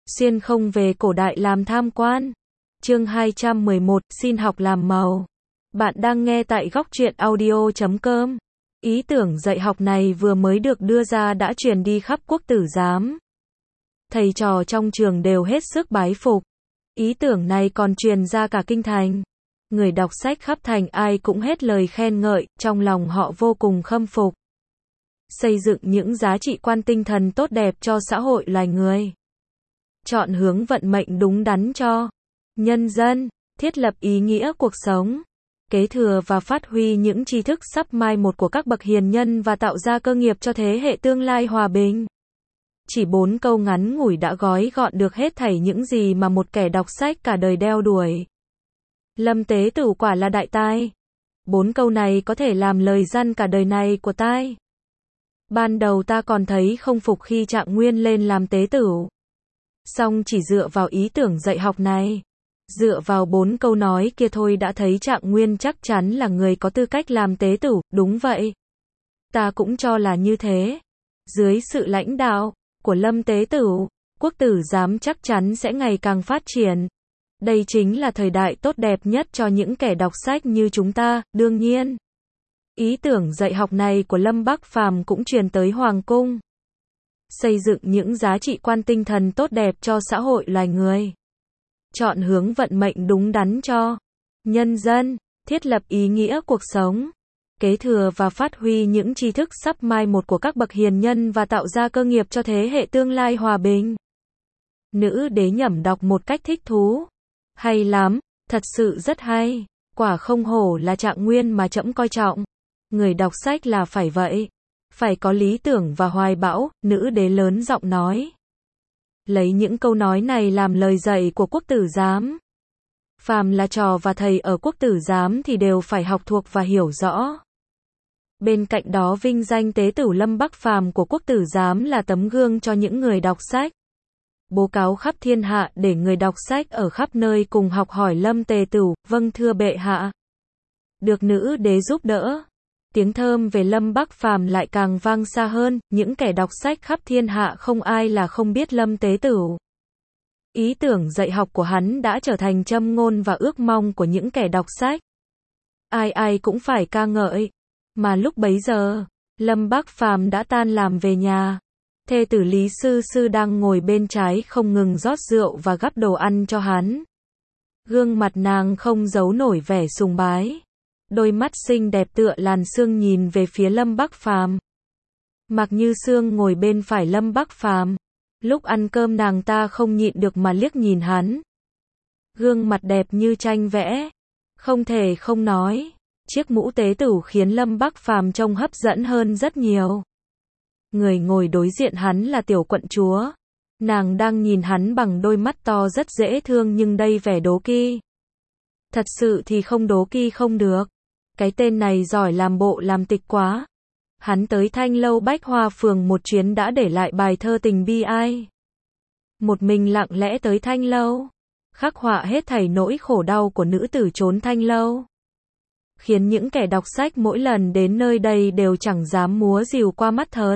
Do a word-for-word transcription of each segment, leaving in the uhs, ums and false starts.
Xuyên không về cổ đại làm tham quan. Chương hai trăm mười một, xin học làm màu. Bạn đang nghe tại góc truyện audio chấm com. Ý tưởng dạy học này vừa mới được đưa ra đã truyền đi khắp quốc tử giám. Thầy trò trong trường đều hết sức bái phục. Ý tưởng này còn truyền ra cả kinh thành. Người đọc sách khắp thành ai cũng hết lời khen ngợi, trong lòng họ vô cùng khâm phục. Xây dựng những giá trị quan tinh thần tốt đẹp cho xã hội loài người. Chọn hướng vận mệnh đúng đắn cho nhân dân, thiết lập ý nghĩa cuộc sống, kế thừa và phát huy những tri thức sắp mai một của các bậc hiền nhân và tạo ra cơ nghiệp cho thế hệ tương lai hòa bình. Chỉ bốn câu ngắn ngủi đã gói gọn được hết thảy những gì mà một kẻ đọc sách cả đời đeo đuổi. Lâm Tế Tửu quả là đại tai. Bốn câu này có thể làm lời răn cả đời này của tai. Ban đầu ta còn thấy không phục khi Trạng Nguyên lên làm tế tửu. Song chỉ dựa vào ý tưởng dạy học này, dựa vào bốn câu nói kia thôi đã thấy Trạng Nguyên chắc chắn là người có tư cách làm tế tửu. Đúng vậy, ta cũng cho là như thế. Dưới sự lãnh đạo của Lâm Tế Tửu, quốc tử giám chắc chắn sẽ ngày càng phát triển. Đây chính là thời đại tốt đẹp nhất cho những kẻ đọc sách như chúng ta. Đương nhiên, ý tưởng dạy học này của Lâm Bắc Phàm cũng truyền tới Hoàng cung. Xây dựng những giá trị quan tinh thần tốt đẹp cho xã hội loài người. Chọn hướng vận mệnh đúng đắn cho nhân dân, thiết lập ý nghĩa cuộc sống, kế thừa và phát huy những tri thức sắp mai một của các bậc hiền nhân và tạo ra cơ nghiệp cho thế hệ tương lai hòa bình. Nữ đế nhẩm đọc một cách thích thú. Hay lắm, thật sự rất hay. Quả không hổ là Trạng Nguyên mà trẫm coi trọng. Người đọc sách là phải vậy. Phải có lý tưởng và hoài bão, nữ đế lớn giọng nói. Lấy những câu nói này làm lời dạy của quốc tử giám. Phàm là trò và thầy ở quốc tử giám thì đều phải học thuộc và hiểu rõ. Bên cạnh đó vinh danh tế tửu Lâm Bắc Phàm của quốc tử giám là tấm gương cho những người đọc sách. Bố cáo khắp thiên hạ để người đọc sách ở khắp nơi cùng học hỏi Lâm Tề Tửu. Vâng thưa bệ hạ. Được nữ đế giúp đỡ, tiếng thơm về Lâm Bắc Phàm lại càng vang xa hơn, những kẻ đọc sách khắp thiên hạ không ai là không biết Lâm Tế Tửu. Ý tưởng dạy học của hắn đã trở thành châm ngôn và ước mong của những kẻ đọc sách. Ai ai cũng phải ca ngợi. Mà lúc bấy giờ, Lâm Bắc Phàm đã tan làm về nhà. Thê tử Lý Sư Sư đang ngồi bên trái không ngừng rót rượu và gắp đồ ăn cho hắn. Gương mặt nàng không giấu nổi vẻ sùng bái. Đôi mắt xinh đẹp tựa làn sương nhìn về phía Lâm Bắc Phàm. Mạc Như Sương ngồi bên phải Lâm Bắc Phàm. Lúc ăn cơm nàng ta không nhịn được mà liếc nhìn hắn. Gương mặt đẹp như tranh vẽ. Không thể không nói, chiếc mũ tế tửu khiến Lâm Bắc Phàm trông hấp dẫn hơn rất nhiều. Người ngồi đối diện hắn là tiểu quận chúa. Nàng đang nhìn hắn bằng đôi mắt to rất dễ thương nhưng đây vẻ đố kỵ. Thật sự thì không đố kỵ không được. Cái tên này giỏi làm bộ làm tịch quá. Hắn tới Thanh Lâu Bách Hoa Phường một chuyến đã để lại bài thơ tình bi ai. Một mình lặng lẽ tới Thanh Lâu, khắc họa hết thảy nỗi khổ đau của nữ tử trốn Thanh Lâu. Khiến những kẻ đọc sách mỗi lần đến nơi đây đều chẳng dám múa rìu qua mắt thật.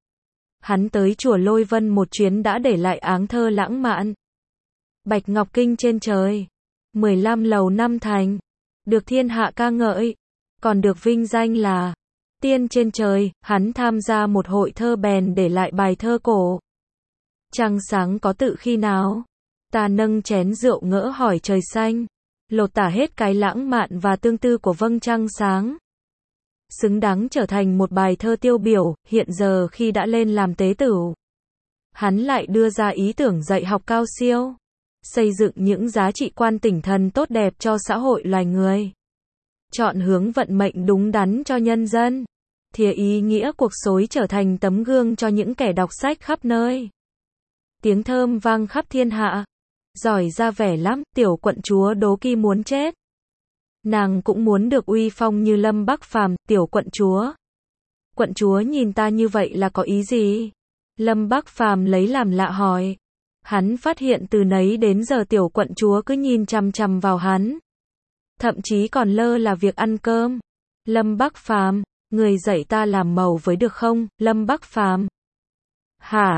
Hắn tới chùa Lôi Vân một chuyến đã để lại áng thơ lãng mạn. Bạch Ngọc Kinh trên trời, mười lăm lầu năm thành, được thiên hạ ca ngợi, còn được vinh danh là tiên trên trời. Hắn tham gia một hội thơ bèn để lại bài thơ cổ. Trăng sáng có tự khi nào, ta nâng chén rượu ngỡ hỏi trời xanh, lột tả hết cái lãng mạn và tương tư của vâng trăng sáng. Xứng đáng trở thành một bài thơ tiêu biểu. Hiện giờ khi đã lên làm tế tửu, hắn lại đưa ra ý tưởng dạy học cao siêu, xây dựng những giá trị quan tinh thần tốt đẹp cho xã hội loài người. Chọn hướng vận mệnh đúng đắn cho nhân dân, thìa ý nghĩa cuộc sống trở thành tấm gương cho những kẻ đọc sách khắp nơi. Tiếng thơm vang khắp thiên hạ. Giỏi ra vẻ lắm, tiểu quận chúa đố kỵ muốn chết. Nàng cũng muốn được uy phong như Lâm Bắc Phàm. Tiểu quận chúa, quận chúa nhìn ta như vậy là có ý gì? Lâm Bắc Phàm lấy làm lạ hỏi. Hắn phát hiện từ nấy đến giờ tiểu quận chúa cứ nhìn chằm chằm vào hắn, thậm chí còn lơ là việc ăn cơm. Lâm Bắc Phàm, người dạy ta làm màu với được không? Lâm Bắc Phàm. Hả?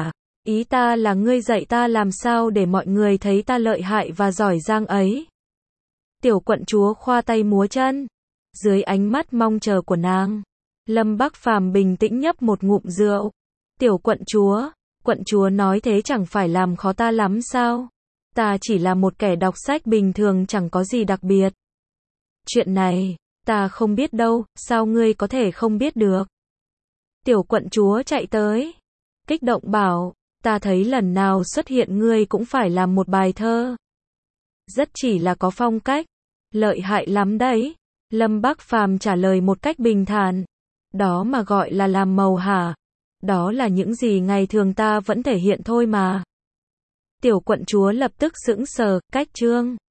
Ý ta là ngươi dạy ta làm sao để mọi người thấy ta lợi hại và giỏi giang ấy. Tiểu quận chúa khoa tay múa chân. Dưới ánh mắt mong chờ của nàng, Lâm Bắc Phàm bình tĩnh nhấp một ngụm rượu. Tiểu quận chúa, quận chúa nói thế chẳng phải làm khó ta lắm sao? Ta chỉ là một kẻ đọc sách bình thường chẳng có gì đặc biệt. Chuyện này, ta không biết đâu, sao ngươi có thể không biết được? Tiểu quận chúa chạy tới, kích động bảo, ta thấy lần nào xuất hiện ngươi cũng phải làm một bài thơ. Rất chỉ là có phong cách, lợi hại lắm đấy. Lâm Bắc Phàm trả lời một cách bình thản. Đó mà gọi là làm màu hả? Đó là những gì ngày thường ta vẫn thể hiện thôi mà. Tiểu quận chúa lập tức sững sờ, cách chương.